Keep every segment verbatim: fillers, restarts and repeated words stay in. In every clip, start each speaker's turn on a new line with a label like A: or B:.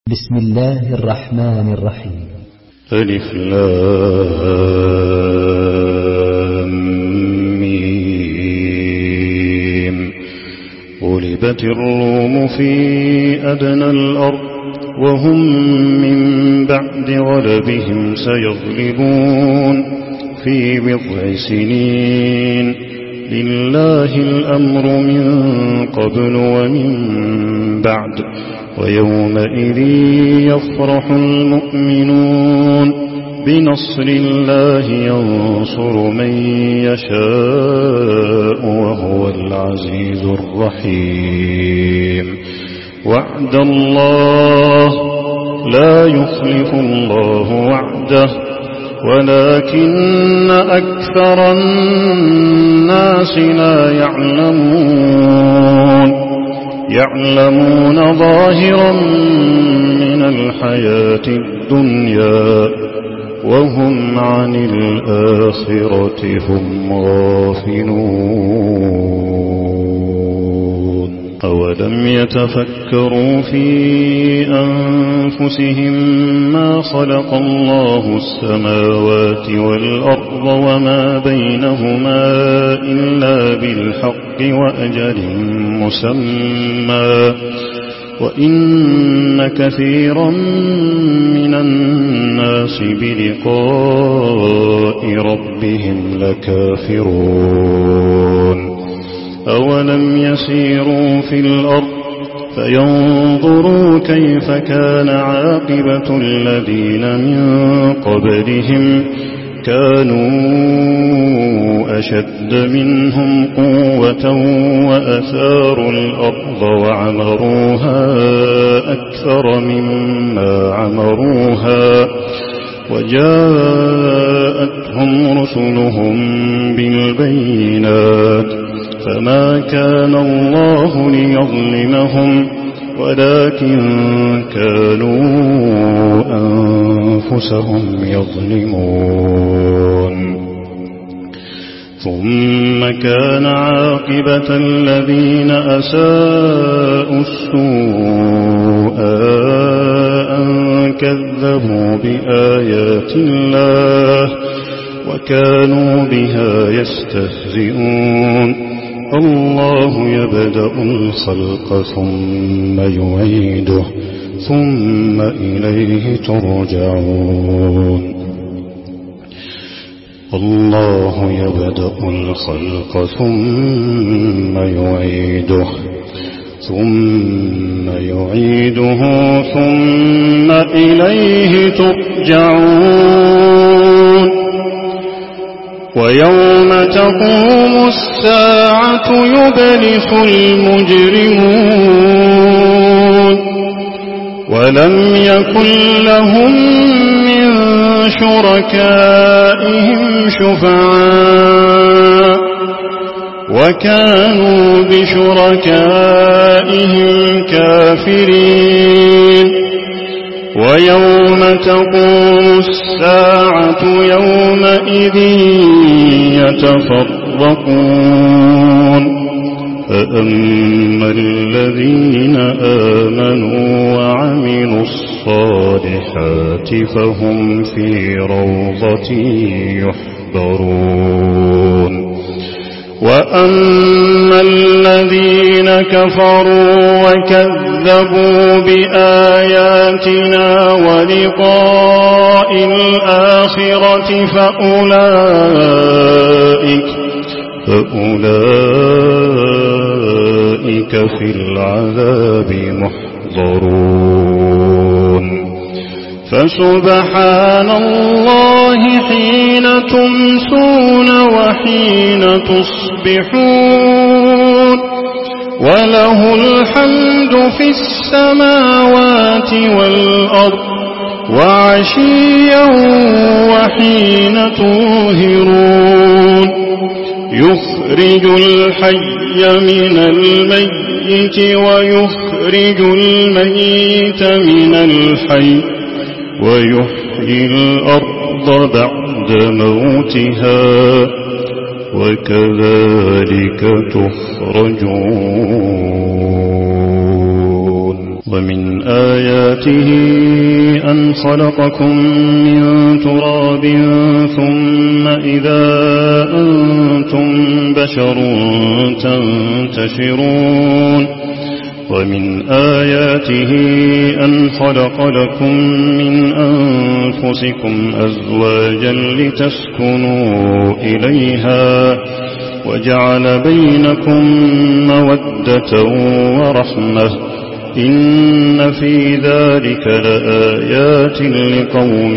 A: بسم الله الرحمن الرحيم.
B: ألف لام ميم. غلبت الروم في أدنى الأرض وهم من بعد غلبهم سيغلبون في بضع سنين. لله الأمر من قبل ومن بعد ويومئذ يفرح المؤمنون بنصر الله ينصر من يشاء وهو العزيز الرحيم. وعد الله لا يخلف الله وعده ولكن أكثر الناس لا يعلمون يعلمون ظاهرا من الحياة الدنيا وهم عن الآخرة هم غافلون. أولم يتفكروا في أنفسهم ما خلق الله السماوات والأرض وما بينهما إلا بالحق وأجل مسمى وإن كثيرا من الناس بلقاء ربهم لكافرون. أولم يسيروا في الأرض فينظروا كيف كان عاقبة الذين من قبلهم كانوا أشد منهم قوة وأثاروا الأرض وعمروها أكثر مما عمروها وجاءتهم رسلهم بالبينات فما كان الله ليظلمهم ولكن كانوا أنفسهم يظلمون. ثم كان عاقبة الذين أساءوا السوء أن كذبوا بآيات الله وكانوا بها يستهزئون. الله يبدأ الخلق ثم يعيده ثم إليه ترجعون. الله يبدأ الخلق ثم يعيده ثم يعيده ثم إليه ترجعون. ويوم تقوم الساعة يبلس المجرمون ولم يكن لهم من شركائهم شفعاء وكانوا بشركائهم كافرين. ويوم تقوم الساعة يومئذ يتفرقون فأما الذين آمنوا وعملوا الصالحات فهم في روضة يحبرون. وأما الذين كفروا وكذبوا بآياتنا ولقاء الآخرة فأولئك فأولئك في العذاب محضرون. فسبحان الله حين تمسون وحين تصبحون وله الحمد في السماوات والأرض وعشيا وحين تظهرون. يخرج الحي من الميت ويخرج الميت من الحي ويحيي الأرض بعد موتها وكذلك تخرجون. ومن آياته أن خلقكم من تراب ثم إذا أنتم بشر تنتشرون ومن آياته أن خلق لكم من أنفسكم أزواجا لتسكنوا إليها وجعل بينكم مودة ورحمة إن في ذلك لآيات لقوم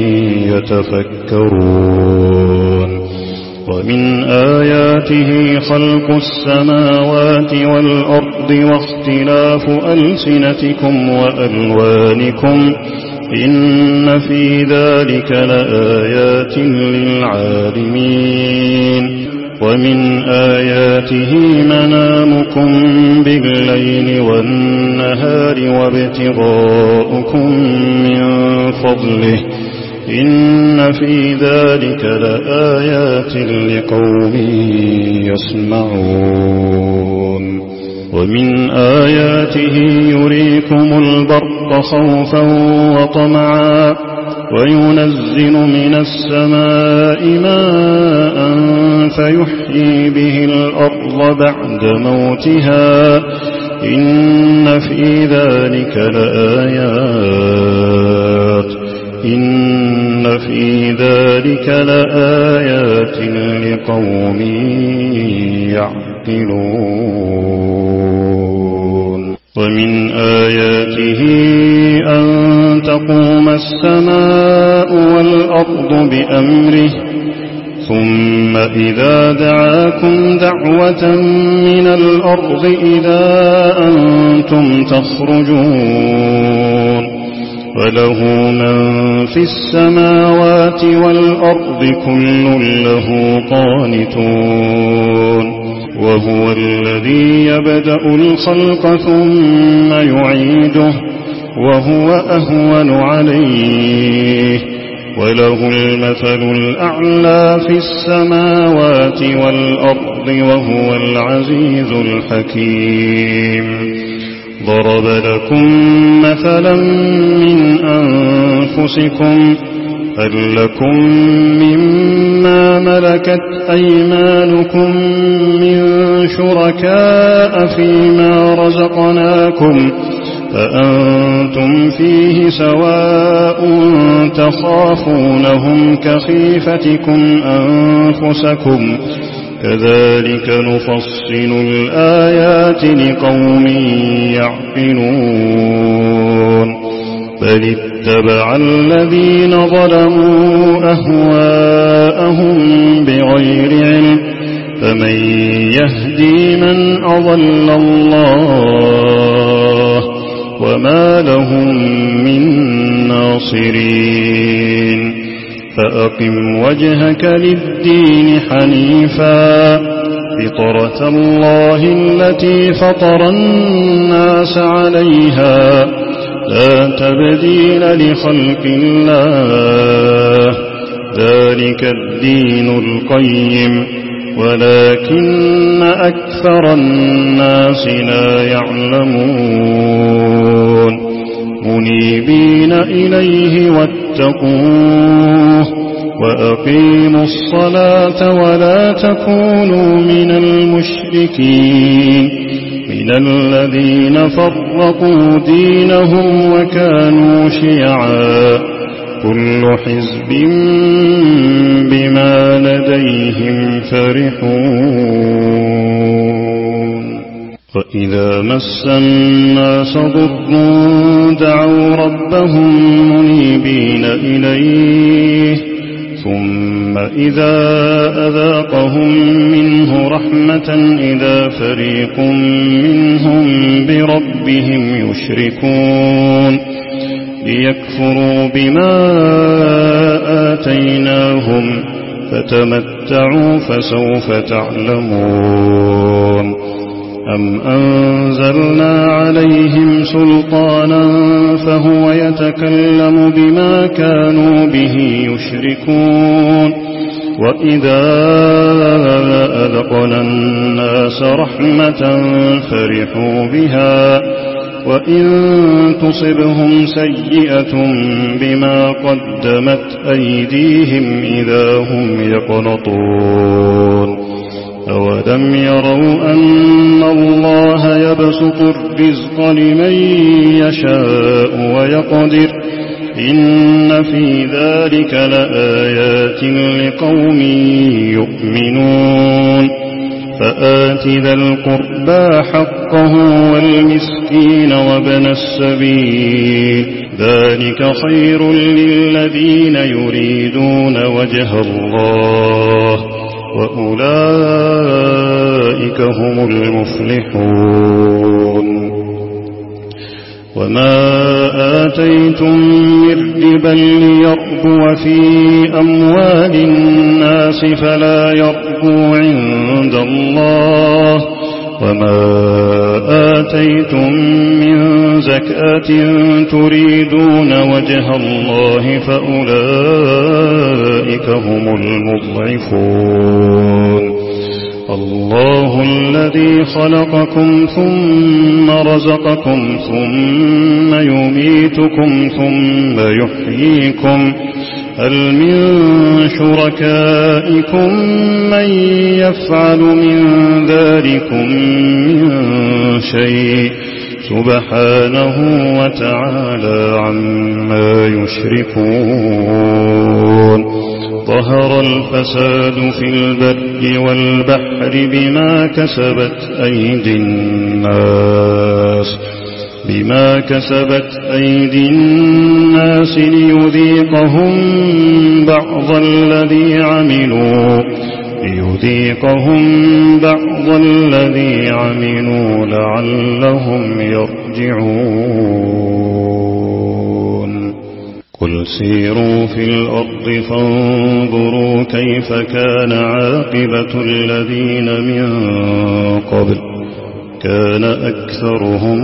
B: يتفكرون ومن آياته خلق السماوات والأرض واختلاف ألسنتكم وألوانكم إن في ذلك لآيات للعالمين ومن آياته منامكم بالليل والنهار وابتغاؤكم من فضله إن في ذلك لآيات لقوم يسمعون ومن آياته يريكم البرق خوفا وطمعا وينزل من السماء ماء فيحيي به الأرض بعد موتها إن في ذلك لآيات إن في ذلك لآيات لقوم يعقلون ومن آياته أن تقوم السماء والأرض بأمره ثم إذا دعاكم دعوة من الأرض إذا أنتم تخرجون وله من في السماوات والأرض كل له قانتون وهو الذي يبدأ الخلق ثم يعيده وهو أهون عليه وله المثل الأعلى في السماوات والأرض وهو العزيز الحكيم ضرب لكم مثلا من أنفسكم هل لكم مما ملكت أيمانكم من شركاء فيما رزقناكم فأنتم فيه سواء تخافونهم كخيفتكم أنفسكم كذلك نفصل الآيات لقوم يعقلون بل اتبع الذين ظلموا أهواءهم بغير علم فمن يهدي من أضل الله وما لهم من ناصرين فأقم وجهك للدين حنيفا فطرة الله التي فطر الناس عليها لا تبديل لخلق الله ذلك الدين القيم ولكن أكثر الناس لا يعلمون منيبين إليه واتقوه وأقيموا الصلاة ولا تكونوا من المشركين من الذين فرقوا دينهم وكانوا شيعا كل حزب بما لديهم فرحون وإذا مس الناس ضر دعوا ربهم منيبين إليه ثم إذا أذاقهم منه رحمة إذا فريق منهم بربهم يشركون ليكفروا بما آتيناهم فتمتعوا فسوف تعلمون أم أنزلنا عليهم سلطانا فهو يتكلم بما كانوا به يشركون وإذا أذقنا الناس رحمة فرحوا بها وإن تصبهم سيئة بما قدمت أيديهم إذا هم يقنطون أولم يروا أن الله يبسط الرزق لمن يشاء ويقدر إن في ذلك لآيات لقوم يؤمنون فآت ذا القربى حقه والمسكين وابن السبيل ذلك خير للذين يريدون وجه الله وأولئك هم المفلحون وما آتيتم من ربا ليربو في أموال الناس فلا يربو عند الله وما آتيتم من زكاة تريدون وجه الله فأولئك هم المضعفون الله الذي خلقكم ثم رزقكم ثم يميتكم ثم يحييكم هل من شركائكم من يفعل من ذلكم من شيء سبحانه وتعالى عما يشركون ظهر الفساد في البر والبحر بما كسبت أيدي الناس بما كسبت أيدي الناس ليذيقهم بعض الذي عملوا ليذيقهم بعض الذي عملوا لعلهم يرجعون قل سيروا في الأرض فانظروا كيف كان عاقبة الذين من قبل كان أكثرهم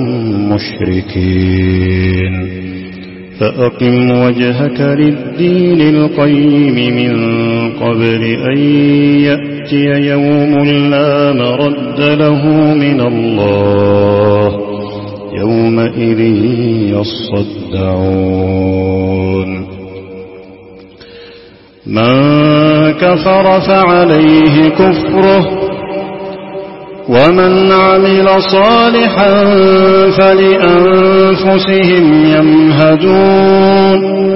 B: مشركين فأقم وجهك للدين القيم من قبل أن يأتي يوم لا مرد له من الله يومئذ يصدعون من كفر فعليه كفره ومن عمل صالحا فلأنفسهم يمهدون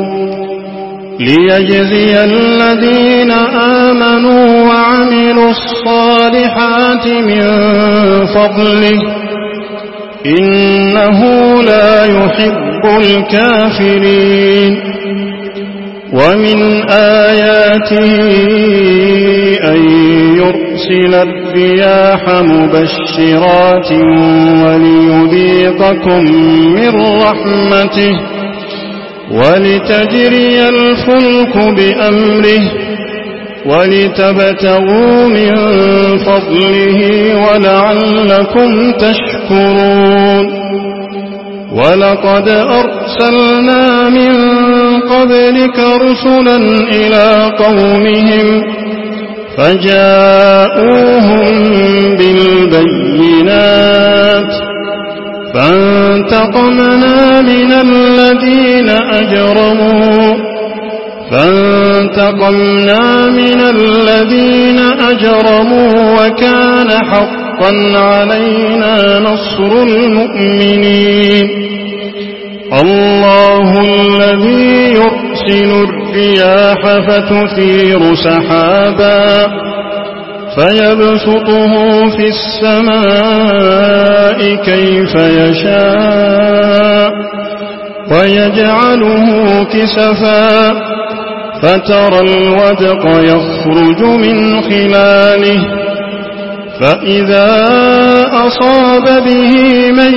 B: ليجزي الذين آمنوا وعملوا الصالحات من فضله إنه لا يحب الكافرين ومن آياته أن يرسل الرياح مبشرات وليذيقكم من رحمته ولتجري الفلك بأمره ولتبتغوا من فضله ولعلكم تشكرون ولقد أرسلنا من قبلك رسلا إلى قومهم فجاءوهم بالبينات فانتقمنا من الذين أجرموا فانتقمنا من الذين أجرموا وكان حقا علينا نصر المؤمنين الله الذي يرسل الرياح فتثير سحابا فيبسطه في السماء كيف يشاء ويجعله كسفا فترى الودق يخرج من خلاله فإذا أصاب به من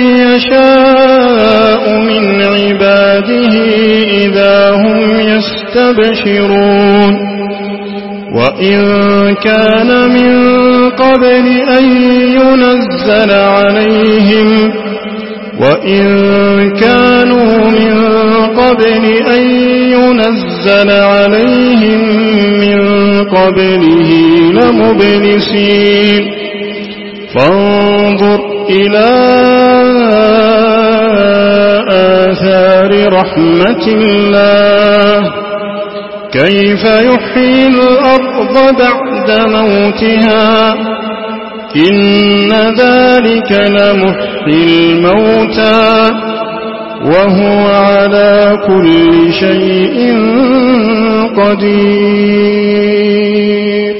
B: يشاء من عباده إذا هم يستبشرون وإن كان من قبل أن ينزل عليهم وإن كانوا من قبل أن ينزل عليهم من قبله لمبلسين فانظر إلى آثار رحمة الله كيف يحيي الأرض بعد موتها إن ذلك لمحيي الموتى وهو على كل شيء قدير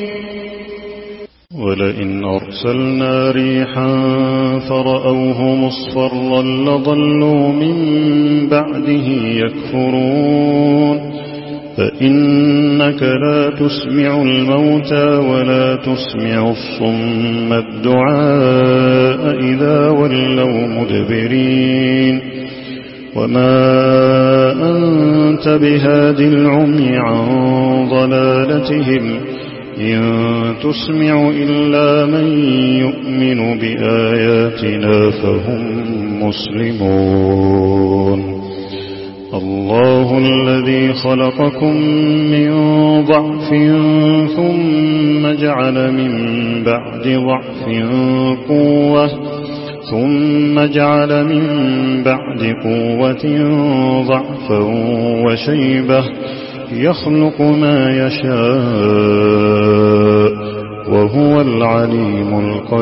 B: ولئن أرسلنا ريحا فرأوه مصفرا لظلوا من بعده يكفرون فإنك لا تسمع الموتى ولا تسمع الصم الدعاء إذا ولوا مدبرين وما أنت بهاد العمي عن ضلالتهم إن تسمع إلا من يؤمن بآياتنا فهم مسلمون الله الذي خلقكم من ضعف ثم جعل من بعد ضعف قوة ثم جعل من بعد قوة ضعفا وشيبة يخلق ما يشاء وهو العليم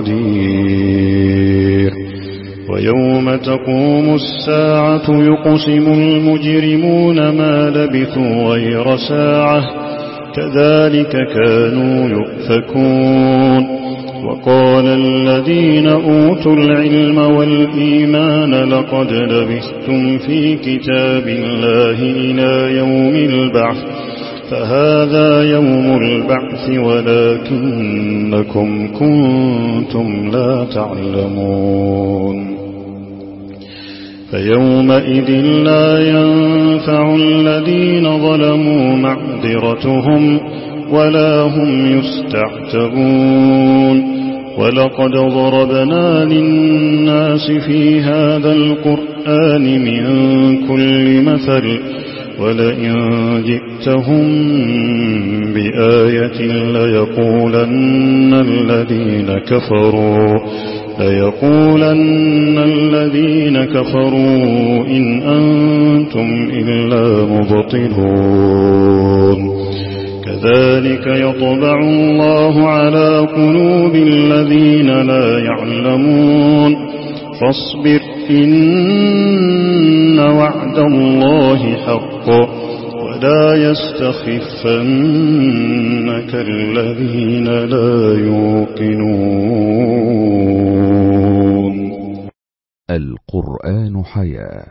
B: القدير ويوم تقوم الساعة يقسم المجرمون ما لبثوا غير ساعة كذلك كانوا يؤفكون وقال الذين أوتوا العلم والإيمان لقد لبثتم في كتاب الله إلى يوم البعث فهذا يوم البعث ولكنكم كنتم لا تعلمون فيومئذ لا ينفع الذين ظلموا معذرتهم ولا هم يستعتبون ولقد ضربنا للناس في هذا القرآن من كل مثل ولئن جئتهم بآية ليقولن الذين كفروا ليقولن الذين كفروا إن أنتم إلا مبطلون كذلك يطبع الله على قلوب الذين لا يعلمون فاصبر إن وعد الله حق ولا يستخفنك الذين لا يوقنون.
C: القرآن حياة